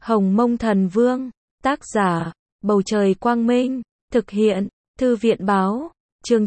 Hồng Mông Thần Vương, tác giả, Bầu Trời Quang Minh, thực hiện, Thư viện Báo, chương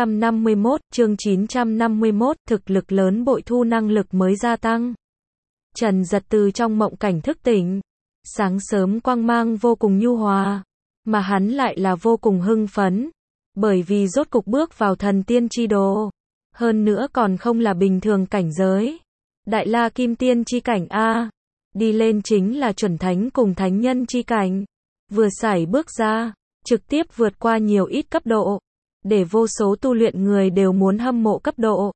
951, thực lực lớn bội thu năng lực mới gia tăng. Trần Giật từ trong mộng cảnh thức tỉnh, sáng sớm quang mang vô cùng nhu hòa, mà hắn lại là vô cùng hưng phấn, bởi vì rốt cục bước vào thần tiên chi đồ, hơn nữa còn không là bình thường cảnh giới, Đại La Kim Tiên chi cảnh a, đi lên chính là chuẩn thánh cùng thánh nhân chi cảnh, vừa sải bước ra, trực tiếp vượt qua nhiều ít cấp độ, để vô số tu luyện người đều muốn hâm mộ cấp độ.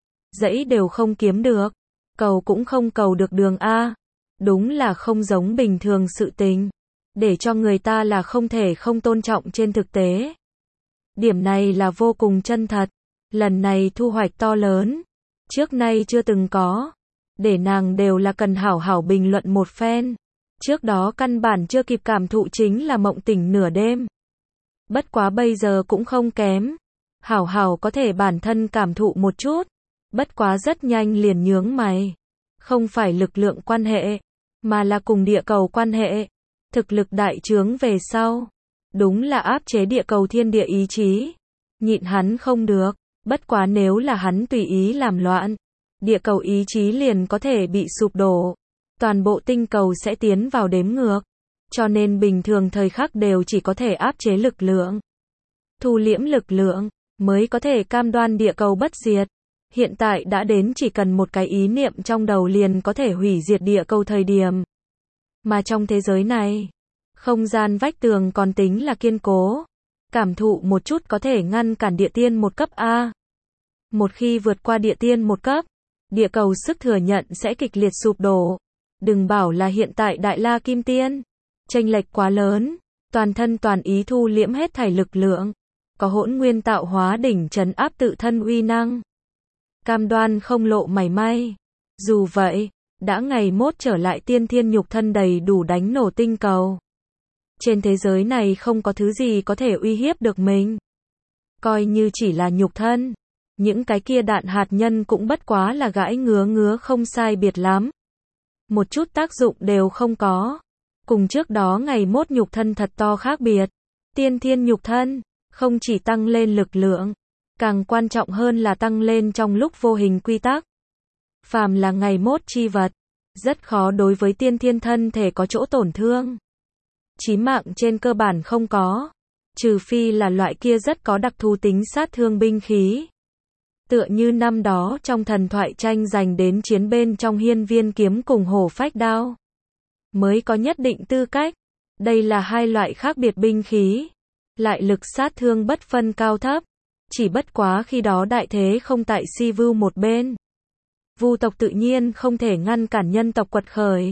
Dãy đều không kiếm được, cầu cũng không cầu được đường a, đúng là không giống bình thường sự tình, để cho người ta là không thể không tôn trọng trên thực tế. Điểm này là vô cùng chân thật, lần này thu hoạch to lớn, trước nay chưa từng có, để nàng đều là cần hảo hảo bình luận một phen. Trước đó căn bản chưa kịp cảm thụ chính là mộng tỉnh nửa đêm. Bất quá bây giờ cũng không kém, hảo hảo có thể bản thân cảm thụ một chút, bất quá rất nhanh liền nhướng mày. Không phải lực lượng quan hệ, mà là cùng địa cầu quan hệ. Thực lực đại trướng về sau, đúng là áp chế địa cầu thiên địa ý chí. Nhịn hắn không được, bất quá nếu là hắn tùy ý làm loạn, địa cầu ý chí liền có thể bị sụp đổ. Toàn bộ tinh cầu sẽ tiến vào đếm ngược, cho nên bình thường thời khắc đều chỉ có thể áp chế lực lượng, thu liễm lực lượng, mới có thể cam đoan địa cầu bất diệt. Hiện tại đã đến chỉ cần một cái ý niệm trong đầu liền có thể hủy diệt địa cầu thời điểm. Mà trong thế giới này, không gian vách tường còn tính là kiên cố, cảm thụ một chút có thể ngăn cản địa tiên một cấp A. Một khi vượt qua địa tiên một cấp, địa cầu sức thừa nhận sẽ kịch liệt sụp đổ. Đừng bảo là hiện tại Đại La Kim Tiên, chênh lệch quá lớn, toàn thân toàn ý thu liễm hết thảy lực lượng, có hỗn nguyên tạo hóa đỉnh trấn áp tự thân uy năng, cam đoan không lộ mảy may. Dù vậy, đã ngày mốt trở lại tiên thiên nhục thân đầy đủ đánh nổ tinh cầu. Trên thế giới này không có thứ gì có thể uy hiếp được mình. Coi như chỉ là nhục thân, những cái kia đạn hạt nhân cũng bất quá là gãi ngứa không sai biệt lắm. Một chút tác dụng đều không có. Cùng trước đó ngày mốt nhục thân thật to khác biệt. Tiên thiên nhục thân, không chỉ tăng lên lực lượng, càng quan trọng hơn là tăng lên trong lúc vô hình quy tắc. Phàm là ngày mốt chi vật, rất khó đối với tiên thiên thân thể có chỗ tổn thương. Chí mạng trên cơ bản không có, trừ phi là loại kia rất có đặc thù tính sát thương binh khí. Tựa như năm đó trong thần thoại tranh giành đến chiến bên trong hiên viên kiếm cùng hổ phách đao, mới có nhất định tư cách. Đây là hai loại khác biệt binh khí, lại lực sát thương bất phân cao thấp. Chỉ bất quá khi đó đại thế không tại si vưu một bên. Vu tộc tự nhiên không thể ngăn cản nhân tộc quật khởi.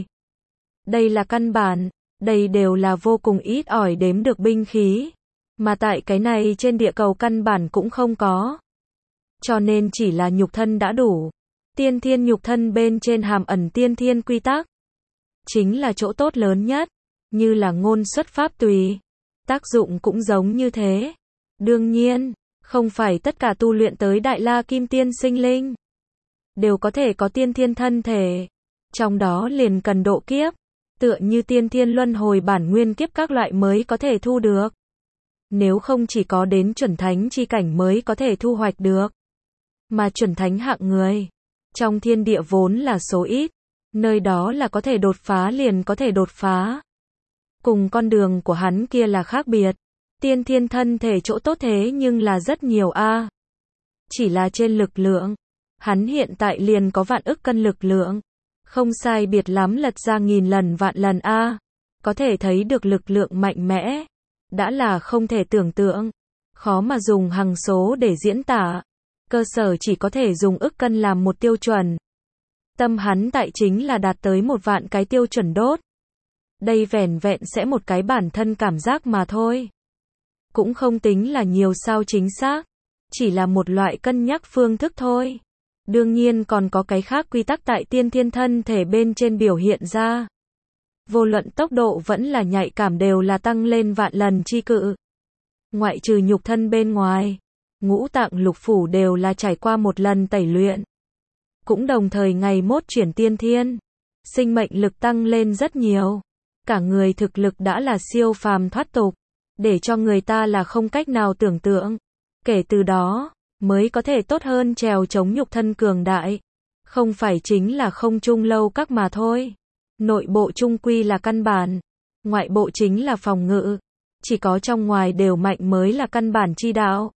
Đây là căn bản, đây đều là vô cùng ít ỏi đếm được binh khí. Mà tại cái này trên địa cầu căn bản cũng không có. Cho nên chỉ là nhục thân đã đủ. Tiên thiên nhục thân bên trên hàm ẩn tiên thiên quy tắc, chính là chỗ tốt lớn nhất, như là ngôn xuất pháp tùy. Tác dụng cũng giống như thế. Đương nhiên, không phải tất cả tu luyện tới Đại La Kim Tiên sinh linh đều có thể có tiên thiên thân thể. Trong đó liền cần độ kiếp, tựa như tiên thiên luân hồi bản nguyên kiếp các loại mới có thể thu được. Nếu không chỉ có đến chuẩn thánh chi cảnh mới có thể thu hoạch được. Mà chuẩn thánh hạng người, trong thiên địa vốn là số ít, nơi đó là có thể đột phá liền có thể đột phá. Cùng con đường của hắn kia là khác biệt. Tiên thiên thân thể chỗ tốt thế nhưng là rất nhiều a. Chỉ là trên lực lượng, hắn hiện tại liền có vạn ức cân lực lượng, không sai biệt lắm lật ra nghìn lần vạn lần a. Có thể thấy được lực lượng mạnh mẽ, đã là không thể tưởng tượng, khó mà dùng hằng số để diễn tả. Cơ sở chỉ có thể dùng ức cân làm một tiêu chuẩn. Tâm hắn tại chính là đạt tới 1.000.000 cái tiêu chuẩn đốt. Đây vẻn vẹn sẽ một cái bản thân cảm giác mà thôi. Cũng không tính là nhiều sao chính xác. Chỉ là một loại cân nhắc phương thức thôi. Đương nhiên còn có cái khác quy tắc tại tiên thiên thân thể bên trên biểu hiện ra. Vô luận tốc độ vẫn là nhạy cảm đều là tăng lên vạn lần chi cự. Ngoại trừ nhục thân bên ngoài, ngũ tạng lục phủ đều là trải qua một lần tẩy luyện. Cũng đồng thời ngày mốt chuyển tiên thiên, sinh mệnh lực tăng lên rất nhiều. cả người thực lực đã là siêu phàm thoát tục, để cho người ta là không cách nào tưởng tượng. Kể từ đó, mới có thể tốt hơn trèo chống nhục thân cường đại. Không phải chính là không trung lâu các mà thôi. Nội bộ trung quy là căn bản, ngoại bộ chính là phòng ngự. Chỉ có trong ngoài đều mạnh mới là căn bản chi đạo.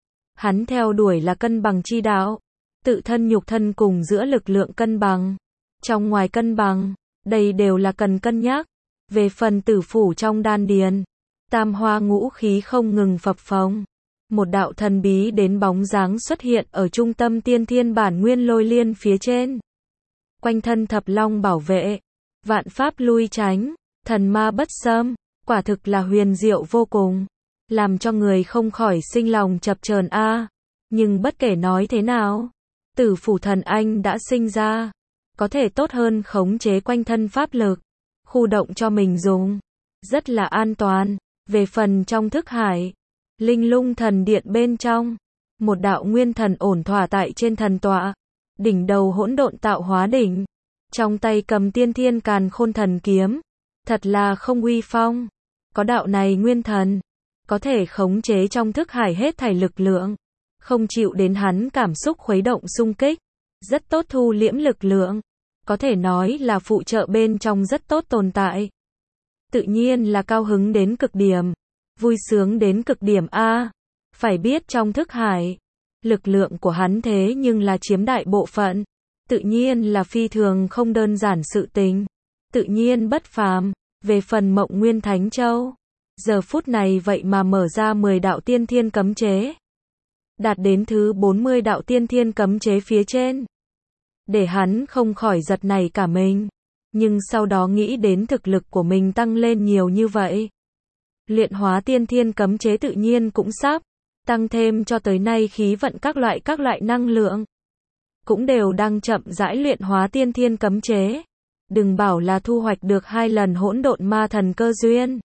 Hắn theo đuổi là cân bằng chi đạo. Tự thân nhục thân cùng giữa lực lượng cân bằng. Trong ngoài cân bằng, đây đều là cần cân nhắc. Về phần tử phủ trong đan điền, tam hoa ngũ khí không ngừng phập phồng. Một đạo thần bí đến bóng dáng xuất hiện ở trung tâm tiên thiên bản nguyên lôi liên phía trên. Quanh thân thập long bảo vệ, vạn pháp lui tránh, thần ma bất xâm, quả thực là huyền diệu vô cùng, làm cho người không khỏi sinh lòng chập chờn a. Nhưng bất kể nói thế nào, tử phủ thần anh đã sinh ra, có thể tốt hơn khống chế quanh thân pháp lực, khu động cho mình dùng, rất là an toàn. Về phần trong thức hải, linh lung thần điện bên trong, một đạo nguyên thần ổn thỏa tại trên thần tọa, đỉnh đầu hỗn độn tạo hóa đỉnh, trong tay cầm tiên thiên càn khôn thần kiếm, thật là không uy phong. Có đạo này nguyên thần, có thể khống chế trong thức hải hết thảy lực lượng, không chịu đến hắn cảm xúc khuấy động xung kích, rất tốt thu liễm lực lượng, có thể nói là phụ trợ bên trong rất tốt tồn tại. Tự nhiên là cao hứng đến cực điểm, vui sướng đến cực điểm a. Phải biết trong thức hải, lực lượng của hắn thế nhưng là chiếm đại bộ phận, tự nhiên là phi thường không đơn giản sự tình, tự nhiên bất phàm. Về phần Mộng Nguyên Thánh Châu, giờ phút này vậy mà mở ra 10 đạo tiên thiên cấm chế, đạt đến thứ 40 đạo tiên thiên cấm chế phía trên, để hắn không khỏi giật nảy cả mình. Nhưng sau đó nghĩ đến thực lực của mình tăng lên nhiều như vậy, luyện hóa tiên thiên cấm chế tự nhiên cũng sắp tăng thêm, cho tới nay khí vận các loại năng lượng cũng đều đang chậm rãi luyện hóa tiên thiên cấm chế. Đừng bảo là thu hoạch được 2 lần hỗn độn ma thần cơ duyên.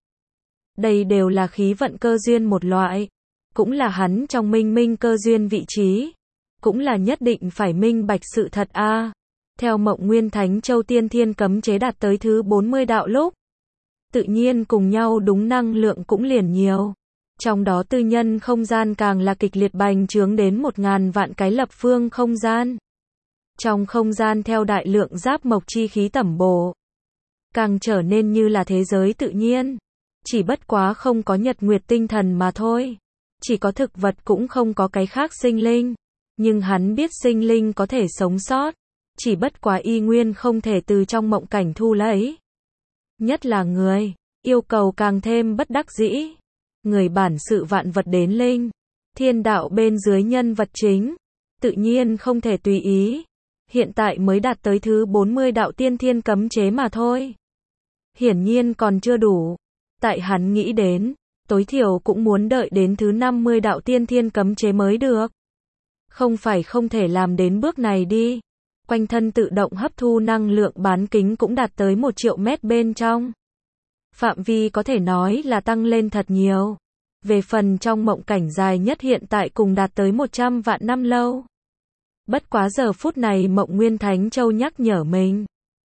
Đây đều là khí vận cơ duyên một loại, cũng là hắn trong minh minh cơ duyên vị trí, cũng là nhất định phải minh bạch sự thật a. Theo Mộng Nguyên Thánh Châu tiên thiên cấm chế đạt tới thứ 40 đạo lúc, tự nhiên cùng nhau đúng năng lượng cũng liền nhiều. Trong đó tư nhân không gian càng là kịch liệt bành trướng đến 1000 vạn cái lập phương không gian. Trong không gian theo đại lượng giáp mộc chi khí tẩm bổ, càng trở nên như là thế giới tự nhiên. Chỉ bất quá không có nhật nguyệt tinh thần mà thôi. Chỉ có thực vật cũng không có cái khác sinh linh. Nhưng hắn biết sinh linh có thể sống sót. Chỉ bất quá y nguyên không thể từ trong mộng cảnh thu lấy. Nhất là người, yêu cầu càng thêm bất đắc dĩ. Người bản sự vạn vật đến linh, thiên đạo bên dưới nhân vật chính, tự nhiên không thể tùy ý. Hiện tại mới đạt tới thứ 40 đạo tiên thiên cấm chế mà thôi. Hiển nhiên còn chưa đủ. Tại hắn nghĩ đến, tối thiểu cũng muốn đợi đến thứ 50 đạo tiên thiên cấm chế mới được. Không phải không thể làm đến bước này đi. Quanh thân tự động hấp thu năng lượng bán kính cũng đạt tới 1 triệu mét bên trong. Phạm vi có thể nói là tăng lên thật nhiều. Về phần trong mộng cảnh dài nhất hiện tại cùng đạt tới 100 vạn năm lâu. Bất quá giờ phút này Mộng Nguyên Thánh Châu nhắc nhở mình.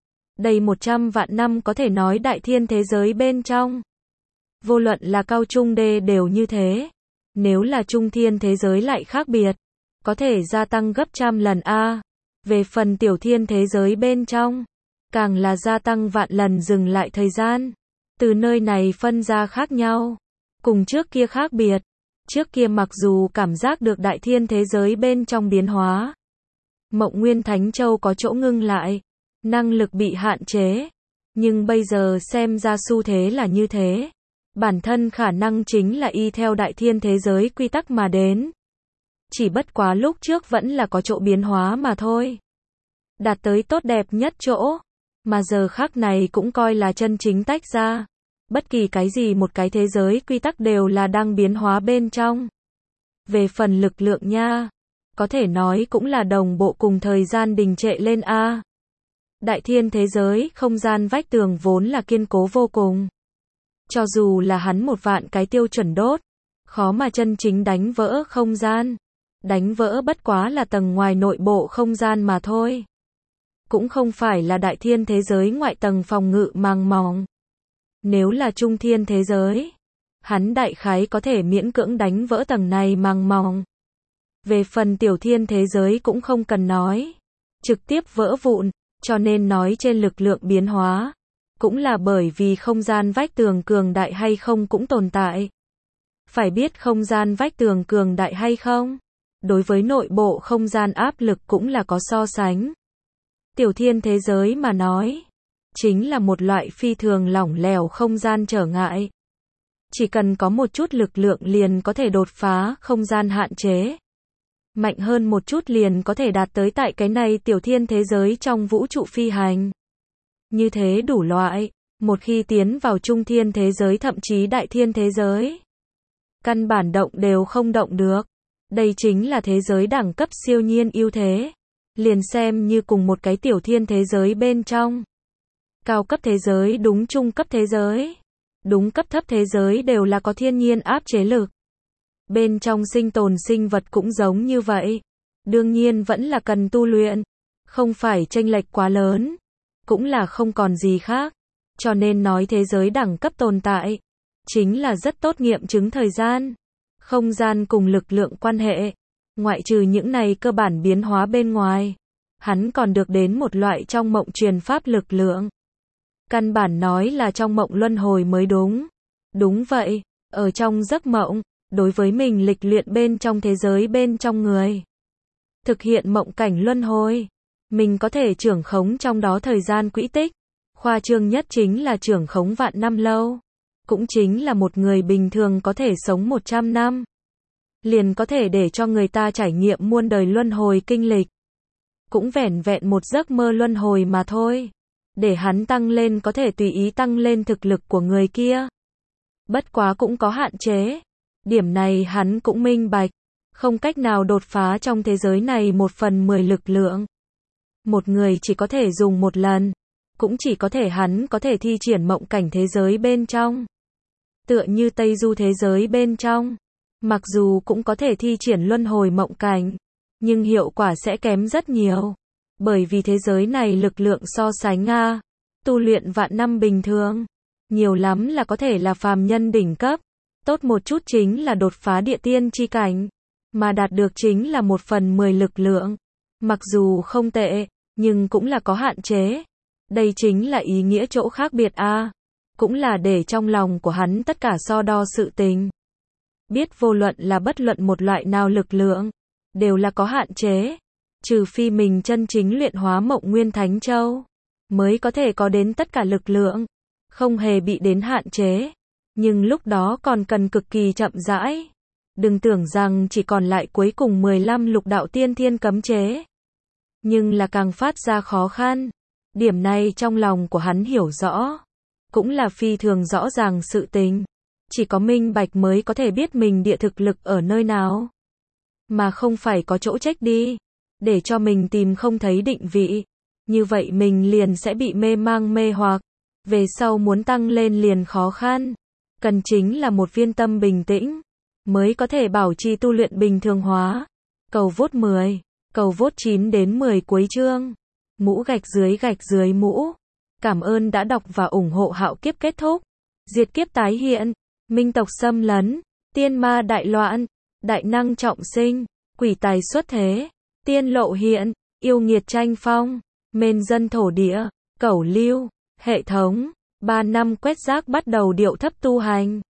Đây 100 vạn năm có thể nói đại thiên thế giới bên trong. Vô luận là cao trung đê đều như thế. Nếu là trung thiên thế giới lại khác biệt. Có thể gia tăng gấp trăm lần a. Về phần tiểu thiên thế giới bên trong, càng là gia tăng vạn lần dừng lại thời gian. Từ nơi này phân ra khác nhau. Cùng trước kia khác biệt. Trước kia mặc dù cảm giác được đại thiên thế giới bên trong biến hóa. Mộng Nguyên Thánh Châu có chỗ ngưng lại. Năng lực bị hạn chế. Nhưng bây giờ xem ra xu thế là như thế. Bản thân khả năng chính là y theo đại thiên thế giới quy tắc mà đến. Chỉ bất quá lúc trước vẫn là có chỗ biến hóa mà thôi. Đạt tới tốt đẹp nhất chỗ. Mà giờ khác này cũng coi là chân chính tách ra. Bất kỳ cái gì một cái thế giới quy tắc đều là đang biến hóa bên trong. Về phần lực lượng nha, có thể nói cũng là đồng bộ cùng thời gian đình trệ lên a. Đại thiên thế giới, không gian vách tường vốn là kiên cố vô cùng. Cho dù là hắn 1 vạn cái tiêu chuẩn đốt, khó mà chân chính đánh vỡ không gian. Đánh vỡ bất quá là tầng ngoài nội bộ không gian mà thôi. Cũng không phải là đại thiên thế giới ngoại tầng phòng ngự màng mỏng. Nếu là trung thiên thế giới, hắn đại khái có thể miễn cưỡng đánh vỡ tầng này màng mỏng. Về phần tiểu thiên thế giới cũng không cần nói, trực tiếp vỡ vụn, cho nên nói trên lực lượng biến hóa, cũng là bởi vì không gian vách tường cường đại hay không cũng tồn tại. Phải biết không gian vách tường cường đại hay không, đối với nội bộ không gian áp lực cũng là có so sánh. Tiểu thiên thế giới mà nói, chính là một loại phi thường lỏng lẻo không gian trở ngại. Chỉ cần có một chút lực lượng liền có thể đột phá không gian hạn chế. Mạnh hơn một chút liền có thể đạt tới tại cái này tiểu thiên thế giới trong vũ trụ phi hành. Như thế đủ loại, một khi tiến vào trung thiên thế giới thậm chí đại thiên thế giới, căn bản động đều không động được. Đây chính là thế giới đẳng cấp siêu nhiên ưu thế. Liền xem như cùng một cái tiểu thiên thế giới bên trong. Cao cấp thế giới đúng trung cấp thế giới. Đúng cấp thấp thế giới đều là có thiên nhiên áp chế lực. Bên trong sinh tồn sinh vật cũng giống như vậy. Đương nhiên vẫn là cần tu luyện. Không phải chênh lệch quá lớn. Cũng là không còn gì khác. Cho nên nói thế giới đẳng cấp tồn tại. Chính là rất tốt nghiệm chứng thời gian. Không gian cùng lực lượng quan hệ. Ngoại trừ những này cơ bản biến hóa bên ngoài. Hắn còn được đến một loại trong mộng truyền pháp lực lượng. Căn bản nói là trong mộng luân hồi mới đúng. Đúng vậy, ở trong giấc mộng, đối với mình lịch luyện bên trong thế giới bên trong người. Thực hiện mộng cảnh luân hồi. Mình có thể trưởng khống trong đó thời gian quỹ tích. Khoa trương nhất chính là trưởng khống vạn năm lâu. Cũng chính là một người bình thường có thể sống 100 năm. Liền có thể để cho người ta trải nghiệm muôn đời luân hồi kinh lịch. Cũng vẻn vẹn một giấc mơ luân hồi mà thôi. Để hắn tăng lên có thể tùy ý tăng lên thực lực của người kia. Bất quá cũng có hạn chế. Điểm này hắn cũng minh bạch. Không cách nào đột phá trong thế giới này 1/10 lực lượng. Một người chỉ có thể dùng một lần. Cũng chỉ có thể hắn có thể thi triển mộng cảnh thế giới bên trong. Tựa như Tây Du thế giới bên trong. Mặc dù cũng có thể thi triển luân hồi mộng cảnh. Nhưng hiệu quả sẽ kém rất nhiều. Bởi vì thế giới này lực lượng so sánh tu luyện vạn năm bình thường. Nhiều lắm là có thể là phàm nhân đỉnh cấp. Tốt một chút chính là đột phá địa tiên chi cảnh. Mà đạt được chính là 1/10 lực lượng. Mặc dù không tệ, nhưng cũng là có hạn chế. Đây chính là ý nghĩa chỗ khác biệt cũng là để trong lòng của hắn tất cả so đo sự tình. Biết vô luận là bất luận một loại nào lực lượng, đều là có hạn chế. Trừ phi mình chân chính luyện hóa Mộng Nguyên Thánh Châu, mới có thể có đến tất cả lực lượng, không hề bị đến hạn chế. Nhưng lúc đó còn cần cực kỳ chậm rãi. Đừng tưởng rằng chỉ còn lại cuối cùng 15 lục đạo tiên thiên cấm chế. Nhưng là càng phát ra khó khăn. Điểm này trong lòng của hắn hiểu rõ. Cũng là phi thường rõ ràng sự tình. Chỉ có minh bạch mới có thể biết mình địa thực lực ở nơi nào. Mà không phải có chỗ trách đi. Để cho mình tìm không thấy định vị. Như vậy mình liền sẽ bị mê mang mê hoặc. Về sau muốn tăng lên liền khó khăn. Cần chính là một viên tâm bình tĩnh. Mới có thể bảo trì tu luyện bình thường hóa. Cầu vote 10. Cầu vote 9 đến 10 cuối chương. Mũ gạch dưới mũ. Cảm ơn đã đọc và ủng hộ Hạo Kiếp kết thúc. Diệt kiếp tái hiện. Minh tộc xâm lấn. Tiên ma đại loạn. Đại năng trọng sinh. Quỷ tài xuất thế. Tiên lộ hiện. Yêu nghiệt tranh phong. Mên dân thổ địa. Cẩu lưu. Hệ thống. 3 năm quét rác bắt đầu điệu thấp tu hành.